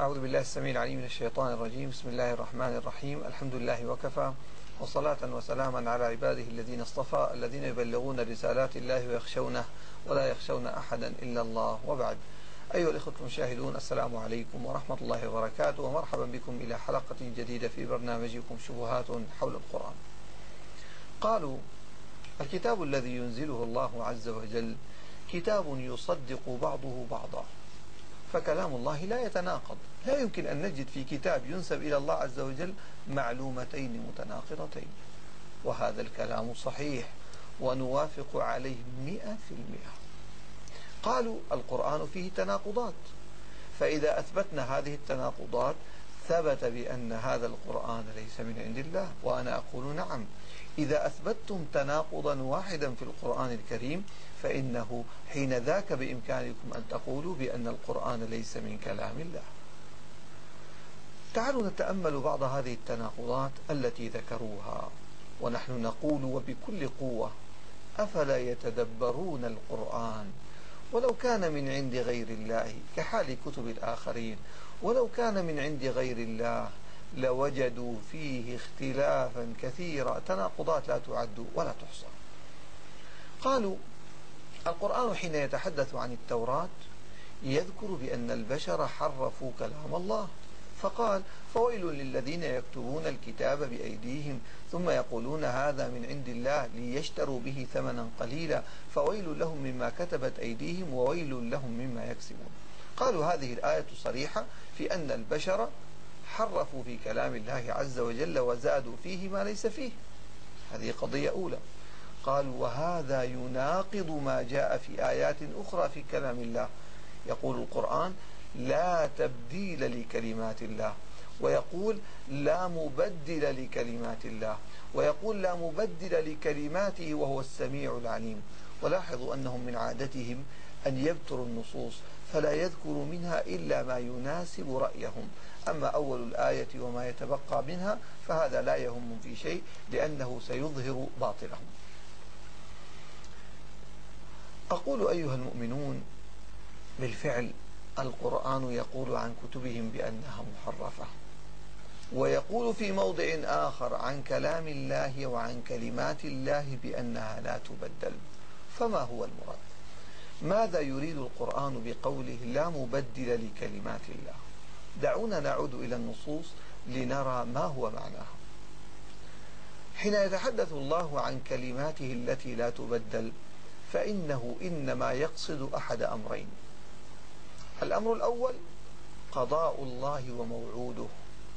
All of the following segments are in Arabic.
أعوذ بالله السميع العليم من الشيطان الرجيم. بسم الله الرحمن الرحيم. الحمد لله وكفى، وصلاة وسلاما على عباده الذين اصطفى، الذين يبلغون رسالات الله ويخشونه ولا يخشون أحدا إلا الله، وبعد. أيها الإخوة المشاهدون، السلام عليكم ورحمة الله وبركاته، ومرحبا بكم إلى حلقة جديدة في برنامجكم شبهات حول القرآن. قالوا: الكتاب الذي ينزله الله عز وجل كتاب يصدق بعضه بعضا، فكلام الله لا يتناقض، لا يمكن أن نجد في كتاب ينسب إلى الله عز وجل معلومتين متناقضتين، وهذا الكلام صحيح ونوافق عليه 100%. قالوا: القرآن فيه تناقضات، فإذا أثبتنا هذه التناقضات ثبت بأن هذا القرآن ليس من عند الله، وأنا أقول نعم. إذا أثبتتم تناقضا واحدا في القرآن الكريم فإنه حين ذاك بإمكانكم أن تقولوا بأن القرآن ليس من كلام الله. تعالوا نتأمل بعض هذه التناقضات التي ذكروها، ونحن نقول وبكل قوة: أفلا يتدبرون القرآن؟ ولو كان من عند غير الله كحال كتب الآخرين، ولو كان من عند غير الله لوجدوا فيه اختلافا كثيرا، تناقضات لا تعد ولا تحصى. قالوا: القرآن حين يتحدث عن التوراة يذكر بأن البشر حرفوا كلام الله، فقال: فويل للذين يكتبون الكتاب بأيديهم ثم يقولون هذا من عند الله ليشتروا به ثمنا قليلا فويل لهم مما كتبت أيديهم وويل لهم مما يكسبون. قالوا: هذه الآية صريحة في أن البشر حرفوا في كلام الله عز وجل وزادوا فيه ما ليس فيه. هذه قضية أولى. قالوا: وهذا يناقض ما جاء في آيات أخرى في كلام الله. يقول القرآن: لا تبديل لكلمات الله، ويقول: لا مبدل لكلمات الله، ويقول: لا مبدل لكلماته وهو السميع العليم. ولاحظوا أنهم من عادتهم أن يبتروا النصوص فلا يذكروا منها إلا ما يناسب رأيهم، أما أول الآية وما يتبقى منها فهذا لا يهم في شيء، لأنه سيظهر باطلهم. أقول أيها المؤمنون: بالفعل القرآن يقول عن كتبهم بأنها محرفة، ويقول في موضع آخر عن كلام الله وعن كلمات الله بأنها لا تبدل. فما هو المراد؟ ماذا يريد القرآن بقوله لا مبدل لكلمات الله؟ دعونا نعود إلى النصوص لنرى ما هو معناها. حين يتحدث الله عن كلماته التي لا تبدل فإنه إنما يقصد أحد أمرين: الأمر الأول قضاء الله وموعوده،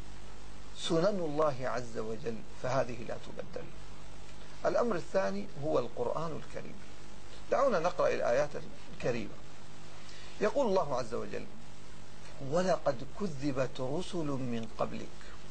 سنن الله عز وجل، فهذه لا تبدل. الأمر الثاني هو القرآن الكريم. دعونا نقرأ الآيات الكريمة. يقول الله عز وجل: ولقد كذبت رسل من قبلك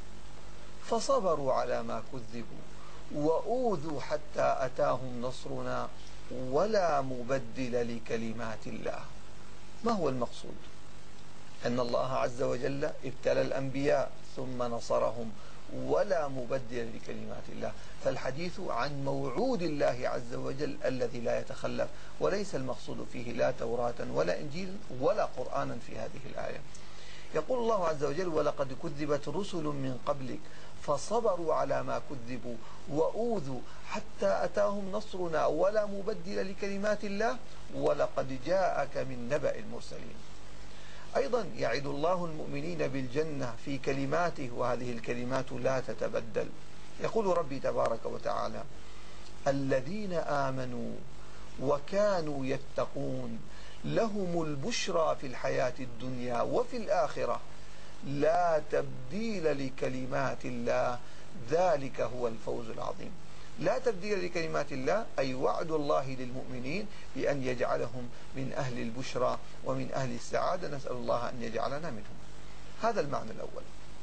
فصبروا على ما كذبوا وأوذوا حتى أتاهم نصرنا ولا مبدل لكلمات الله. ما هو المقصود؟ أن الله عز وجل ابتلى الأنبياء ثم نصرهم ولا مبدل لكلمات الله، فالحديث عن موعود الله عز وجل الذي لا يتخلف، وليس المقصود فيه لا توراة ولا إنجيل ولا قرآنا في هذه الآية. يقول الله عز وجل: ولقد كذبت رسل من قبلك فصبروا على ما كذبوا وأوذوا حتى أتاهم نصرنا ولا مبدل لكلمات الله ولقد جاءك من نبأ المرسلين. أيضا يعد الله المؤمنين بالجنة في كلماته، وهذه الكلمات لا تتبدل. يقول ربي تبارك وتعالى: الذين آمنوا وكانوا يتقون لهم البشرى في الحياة الدنيا وفي الآخرة لا تبديل لكلمات الله ذلك هو الفوز العظيم. لا تبديل لكلمات الله أي وعد الله للمؤمنين بأن يجعلهم من أهل البشرى ومن أهل السعادة، نسأل الله أن يجعلنا منهم. هذا المعنى الأول.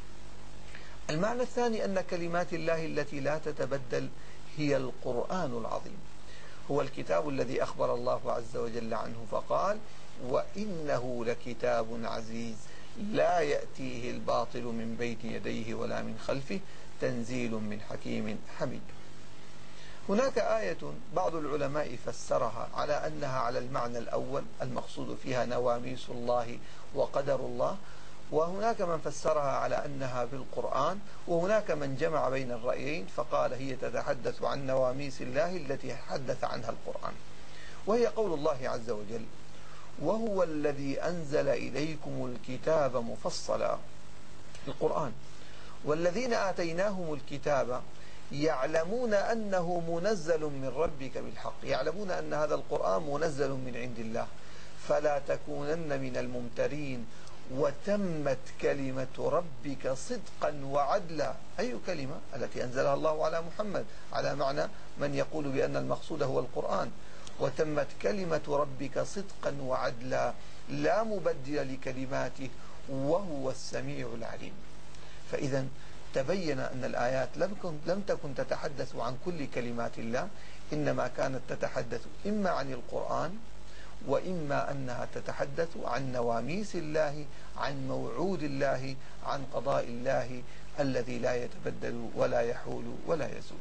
المعنى الثاني أن كلمات الله التي لا تتبدل هي القرآن العظيم، هو الكتاب الذي أخبر الله عز وجل عنه فقال: وإنه لكتاب عزيز لا يأتيه الباطل من بين يديه ولا من خلفه تنزيل من حكيم حميد. هناك آية بعض العلماء فسرها على أنها على المعنى الأول، المقصود فيها نواميس الله وقدر الله، وهناك من فسرها على أنها بالقرآن، وهناك من جمع بين الرأيين فقال هي تتحدث عن نواميس الله التي حدث عنها القرآن، وهي قول الله عز وجل: وهو الذي أنزل إليكم الكتاب مفصلا، القرآن، والذين آتيناهم الكتاب يعلمون أنه منزل من ربك بالحق، يعلمون أن هذا القرآن منزل من عند الله، فلا تكونن من الممترين، وتمت كلمة ربك صدقا وعدلا. أي كلمة؟ التي أنزلها الله على محمد، على معنى من يقول بأن المقصود هو القرآن. وتمت كلمة ربك صدقا وعدلا لا مبدل لكلماته وهو السميع العليم. فإذا تبين أن الآيات لم تكن تتحدث عن كل كلمات الله، إنما كانت تتحدث إما عن القرآن، وإما أنها تتحدث عن نواميس الله، عن موعود الله، عن قضاء الله الذي لا يتبدل ولا يحول ولا يزول.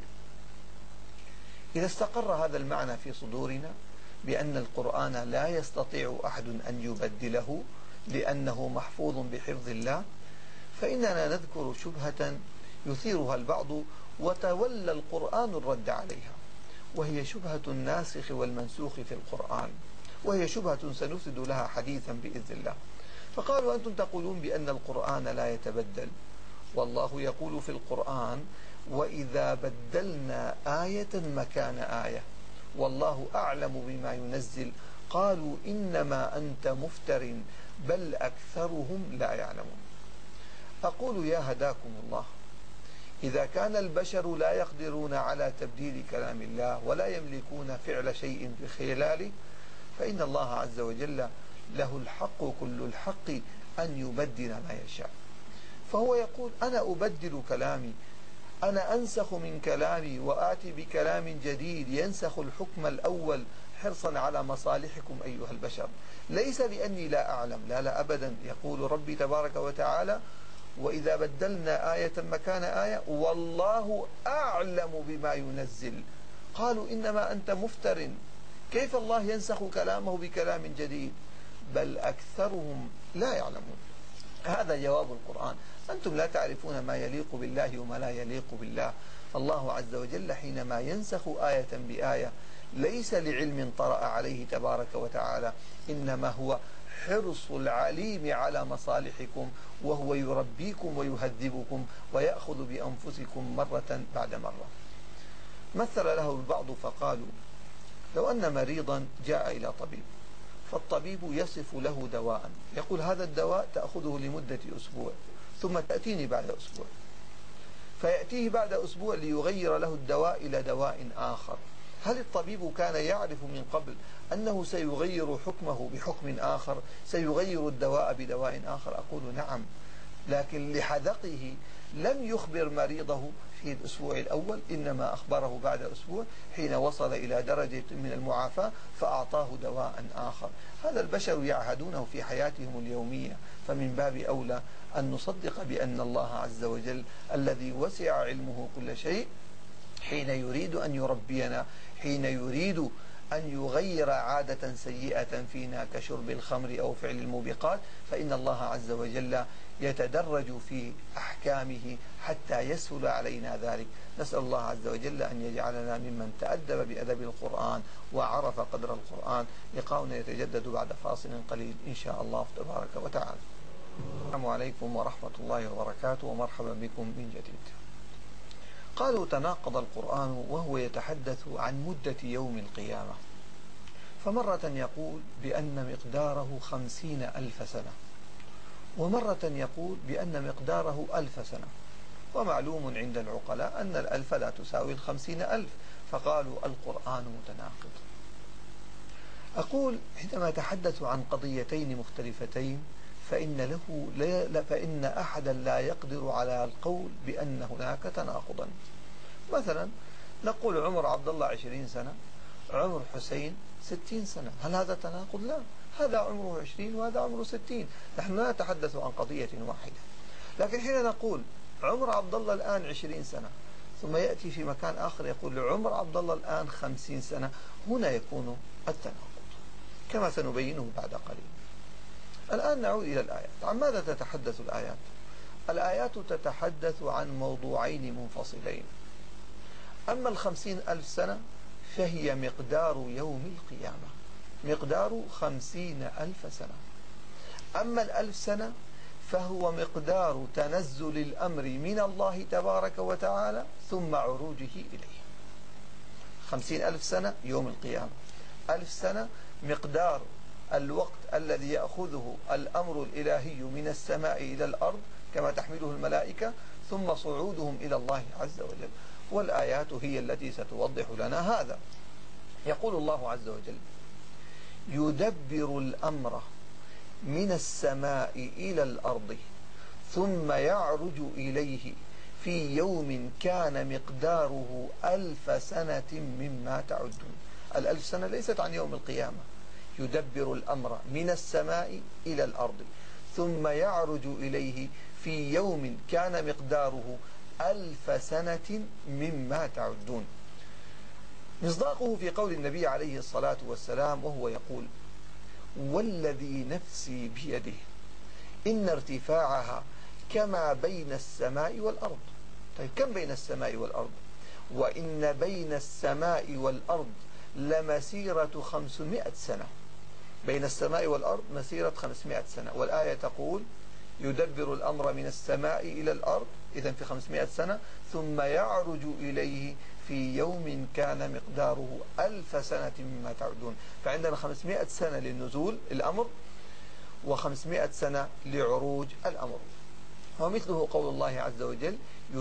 إذا استقر هذا المعنى في صدورنا بأن القرآن لا يستطيع أحد أن يبدله لأنه محفوظ بحفظ الله، فإننا نذكر شبهة يثيرها البعض وتولى القرآن الرد عليها، وهي شبهة الناسخ والمنسوخ في القرآن، وهي شبهة سنفسد لها حديثا بإذن الله. فقالوا أنتم تقولون بأن القرآن لا يتبدل، والله يقول في القرآن: وإذا بدلنا آية مكان آية والله أعلم بما ينزل قالوا إنما أنت مفتر بل أكثرهم لا يعلمون. أقول يا هداكم الله، إذا كان البشر لا يقدرون على تبديل كلام الله ولا يملكون فعل شيء بخلاله، فإن الله عز وجل له الحق كل الحق أن يبدل ما يشاء. فهو يقول: أنا أبدل كلامي، أنا أنسخ من كلامي وآتي بكلام جديد ينسخ الحكم الأول حرصا على مصالحكم أيها البشر، ليس لأني لا أعلم، لا أبدا. يقول ربي تبارك وتعالى: وإذا بدلنا آية مكان آية والله أعلم بما ينزل. قالوا إنما أنت مفتر، كيف الله ينسخ كلامه بكلام جديد؟ بل أكثرهم لا يعلمون. هذا جواب القرآن. أنتم لا تعرفون ما يليق بالله وما لا يليق بالله. الله عز وجل حينما ينسخ آية بآية ليس لعلم طرأ عليه تبارك وتعالى، إنما هو حرص العليم على مصالحكم، وهو يربيكم ويهذبكم ويأخذ بأنفسكم مرة بعد مرة. مثل له البعض فقالوا: لو أن مريضا جاء إلى طبيب، فالطبيب يصف له دواء، يقول: هذا الدواء تأخذه لمدة أسبوع، ثم تأتيني بعد أسبوع. فيأتيه بعد أسبوع ليغير له الدواء إلى دواء آخر. هل الطبيب كان يعرف من قبل أنه سيغير حكمه بحكم آخر، سيغير الدواء بدواء آخر؟ أقول نعم، لكن لحذقه لم يخبر مريضه في الأسبوع الأول، إنما أخبره بعد أسبوع حين وصل إلى درجة من المعافاة فأعطاه دواء آخر. هذا البشر يعهدونه في حياتهم اليومية، فمن باب أولى أن نصدق بأن الله عز وجل الذي وسع علمه كل شيء حين يريد أن يربينا، حين يريد أن يغير عادة سيئة فينا كشرب الخمر أو فعل الموبقات، فإن الله عز وجل يتدرج في أحكامه حتى يسهل علينا ذلك. نسأل الله عز وجل أن يجعلنا ممن تأدب بأدب القرآن وعرف قدر القرآن. لقاؤنا يتجدد بعد فاصل قليل إن شاء الله تبارك وتعالى. السلام عليكم ورحمة الله وبركاته، ومرحبا بكم من جديد. قالوا: تناقض القرآن وهو يتحدث عن مدة يوم القيامة، فمرة يقول بأن مقداره 50,000 سنة، ومرة يقول بأن مقداره 1000 سنة. ومعلوم عند العقلاء أن 1000 لا تساوي 50,000، فقالوا القرآن متناقض. أقول: حينما يتحدث عن قضيتين مختلفتين فإن أحدا لا يقدر على القول بأن هناك تناقضا. مثلا نقول عمر عبد الله 20 سنة، عمر حسين 60 سنة، هل هذا تناقض؟ لا، هذا عمره 20 وهذا عمره 60. نحن لا نتحدث عن قضية واحدة. لكن حين نقول عمر عبد الله الآن 20 سنة، ثم يأتي في مكان آخر يقول عمر عبد الله الآن 50 سنة، هنا يكون التناقض كما سنبينه بعد قليل. الآن نعود إلى الآيات. عن ماذا تتحدث الآيات؟ الآيات تتحدث عن موضوعين منفصلين. أما 50,000 سنة فهي مقدار يوم القيامة، مقدار 50,000 سنة. أما 1000 سنة فهو مقدار تنزل الأمر من الله تبارك وتعالى ثم عروجه إليه. 50,000 سنة يوم القيامة، 1000 سنة مقدار الوقت الذي يأخذه الأمر الإلهي من السماء إلى الأرض كما تحمله الملائكة ثم صعودهم إلى الله عز وجل. والآيات هي التي ستوضح لنا هذا. يقول الله عز وجل: يدبر الأمر من السماء إلى الأرض ثم يعرج إليه في يوم كان مقداره 1000 سنة مما تعدون. 1000 سنة ليست عن يوم القيامة. يدبر الأمر من السماء إلى الأرض ثم يعرج إليه في يوم كان مقداره 1000 سنة مما تعدون. مصداقه في قول النبي عليه الصلاة والسلام وهو يقول: والذي نفسي بيده إن ارتفاعها كما بين السماء والأرض. طيب كم بين السماء والأرض؟ وإن بين السماء والأرض لمسيرة 500 سنة. بين السماء والأرض مسيرة 500 سنة. والآية تقول: يدبر الأمر من السماء إلى الأرض، إذن في 500 سنة، ثم يعرج إليه في يوم كان مقداره 1000 سنة مما تعدون. فعندنا 500 سنة للنزول الأمر و500 سنة لعروج الأمر. ومثله قول الله عز وجل: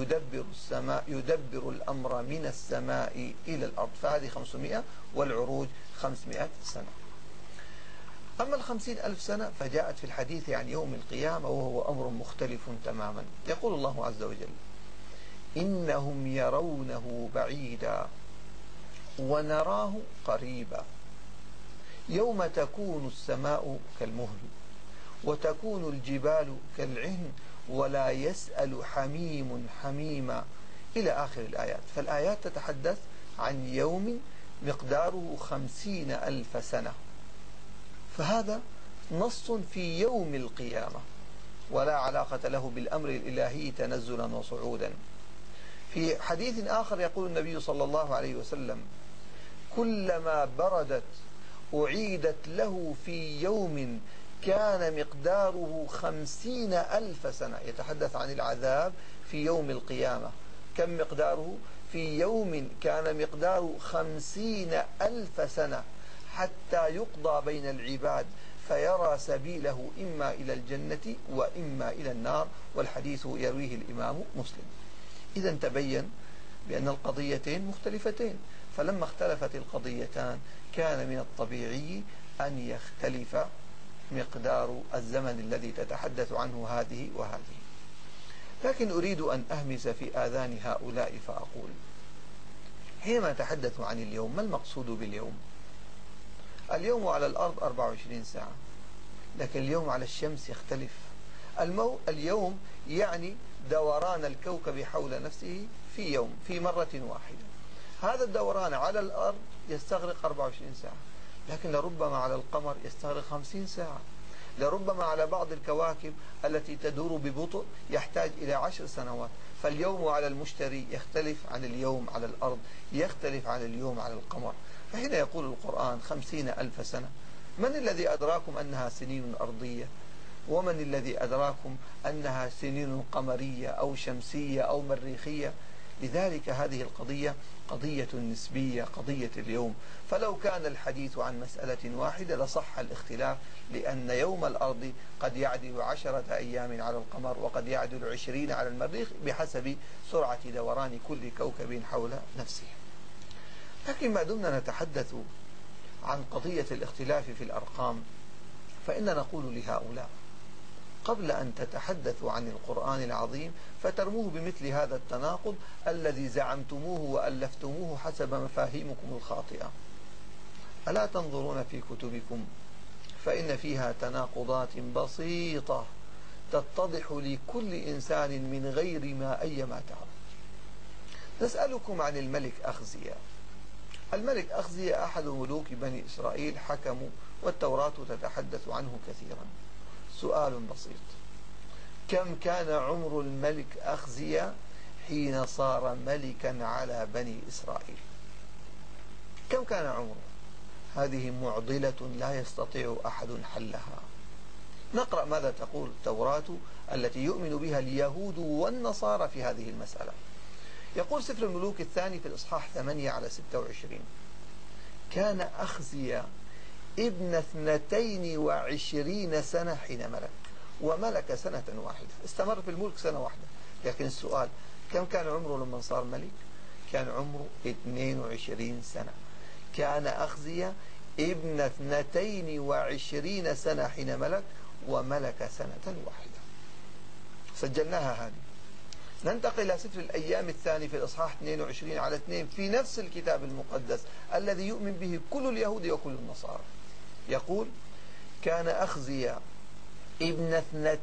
يدبر الأمر من السماء إلى الأرض. فهذه 500 والعروج 500 سنة. أما 50,000 سنة فجاءت في الحديث عن يوم القيامة وهو أمر مختلف تماما. يقول الله عز وجل: إنهم يرونه بعيدا ونراه قريبا يوم تكون السماء كالمهل وتكون الجبال كالعهن ولا يسأل حميم حميما إلى آخر الآيات. فالآيات تتحدث عن يوم مقداره 50,000 سنة، فهذا نص في يوم القيامة ولا علاقة له بالأمر الإلهي تنزلا وصعودا. في حديث آخر يقول النبي صلى الله عليه وسلم: كلما بردت أعيدت له في يوم كان مقداره 50,000 سنة. يتحدث عن العذاب في يوم القيامة. كم مقداره؟ في يوم كان مقداره 50,000 سنة حتى يقضى بين العباد فيرى سبيله إما إلى الجنة وإما إلى النار. والحديث يرويه الإمام مسلم. إذا تبين بأن القضيتين مختلفتين، فلما اختلفت القضيتان كان من الطبيعي أن يختلف مقدار الزمن الذي تتحدث عنه هذه وهذه. لكن أريد أن أهمس في آذان هؤلاء فأقول: حينما نتحدث عن اليوم ما المقصود باليوم؟ اليوم على الأرض 24 ساعة، لكن اليوم على الشمس يختلف. اليوم يعني دوران الكوكب حول نفسه في يوم، في مرة واحدة. هذا الدوران على الأرض يستغرق 24 ساعة، لكن لربما على القمر يستغرق 50 ساعة. لربما على بعض الكواكب التي تدور ببطء يحتاج إلى 10 سنوات. فاليوم على المشتري يختلف عن اليوم على الأرض، يختلف عن اليوم على القمر. فحين يقول القرآن 50,000 سنة، من الذي أدراكم أنها سنين أرضية؟ ومن الذي أدراكم أنها سنين قمرية أو شمسية أو مريخية؟ لذلك هذه القضية قضية نسبية، قضية اليوم. فلو كان الحديث عن مسألة واحدة لصح الاختلاف، لأن يوم الأرض قد يعدل 10 أيام على القمر وقد يعدل 20 على المريخ بحسب سرعة دوران كل كوكب حول نفسه. لكن ما دمنا نتحدث عن قضية الاختلاف في الأرقام، فإن نقول لهؤلاء: قبل أن تتحدثوا عن القرآن العظيم فترموه بمثل هذا التناقض الذي زعمتموه وألفتموه حسب مفاهيمكم الخاطئة. ألا تنظرون في كتبكم فإن فيها تناقضات بسيطة تتضح لكل إنسان من غير ما أيما تعرف. نسألكم عن الملك أخزيا. الملك أخزيا أحد ملوك بني إسرائيل حكموا، والتوراة تتحدث عنه كثيرا. سؤال بسيط: كم كان عمر الملك أخزيا حين صار ملكا على بني إسرائيل؟ كم كان عمره؟ هذه معضلة لا يستطيع أحد حلها. نقرأ ماذا تقول التوراة التي يؤمن بها اليهود والنصارى في هذه المسألة. يقول سفر الملوك الثاني في الإصحاح 8 على 26: كان أخزيا ابن 22 سنة حين ملك، وملك سنة واحدة. استمر في الملك سنة واحدة. لكن السؤال: كم كان عمره لما صار ملك؟ كان عمره 22 سنة. كان أخزيا ابن 22 سنة حين ملك، وملك سنة واحدة. سجلناها هذه. ننتقل إلى سفر الأيام الثاني في الإصحاح 22 على 2 في نفس الكتاب المقدس الذي يؤمن به كل اليهود وكل النصارى. يقول: كان أخزيا ابن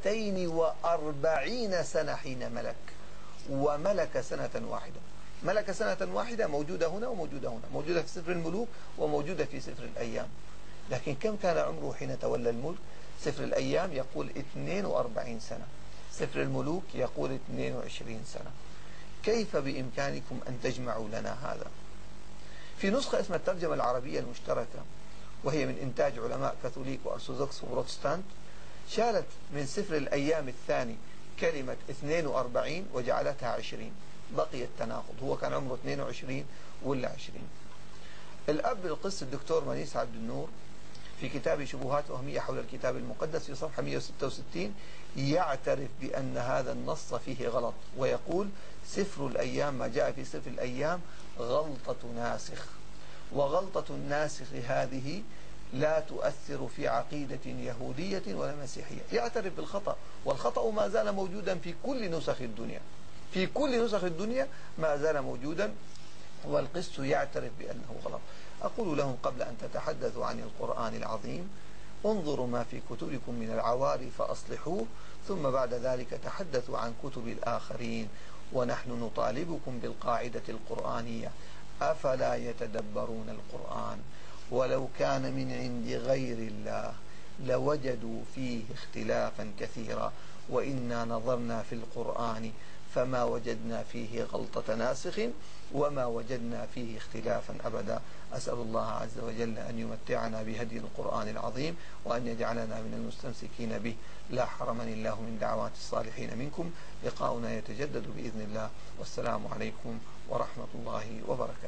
42 سنة حين ملك، وملك سنة واحدة. ملك سنة واحدة موجودة هنا وموجودة هنا، موجودة في سفر الملوك وموجودة في سفر الأيام. لكن كم كان عمره حين تولى الملك؟ سفر الأيام يقول 42 سنة، سفر الملوك يقول 22 سنة. كيف بإمكانكم أن تجمعوا لنا هذا؟ في نسخة اسمها الترجمة العربية المشتركة، وهي من إنتاج علماء كاثوليك وأرثوذكس وبروتستانت، شالت من سفر الأيام الثاني كلمة 42 وجعلتها 20. بقي التناقض، هو كان عمره 22 ولا 20. الأب القس الدكتور منيس عبد النور في كتاب شبهات وهمية حول الكتاب المقدس في صفحة 166 يعترف بأن هذا النص فيه غلط، ويقول: سفر الأيام، ما جاء في سفر الأيام غلطة ناسخ، وغلطة الناسخ هذه لا تؤثر في عقيدة يهودية ولا مسيحية. يعترف بالخطأ، والخطأ ما زال موجودا في كل نسخ الدنيا، في كل نسخ الدنيا ما زال موجودا، والقس يعترف بأنه غلط. أقول لهم: قبل أن تتحدثوا عن القرآن العظيم انظروا ما في كتبكم من العواري فأصلحوه، ثم بعد ذلك تحدثوا عن كتب الآخرين. ونحن نطالبكم بالقاعدة القرآنية: أفلا يتدبرون القرآن ولو كان من عند غير الله لوجدوا فيه اختلافا كثيرا، وإنا نظرنا في القرآن فما وجدنا فيه غلطة ناسخ وما وجدنا فيه اختلافا أبدا. أسأل الله عز وجل أن يمتعنا بهدي القرآن العظيم، وأن يجعلنا من المستمسكين به. لا حرمني الله من دعوات الصالحين منكم. لقاؤنا يتجدد بإذن الله، والسلام عليكم ورحمة الله وبركاته.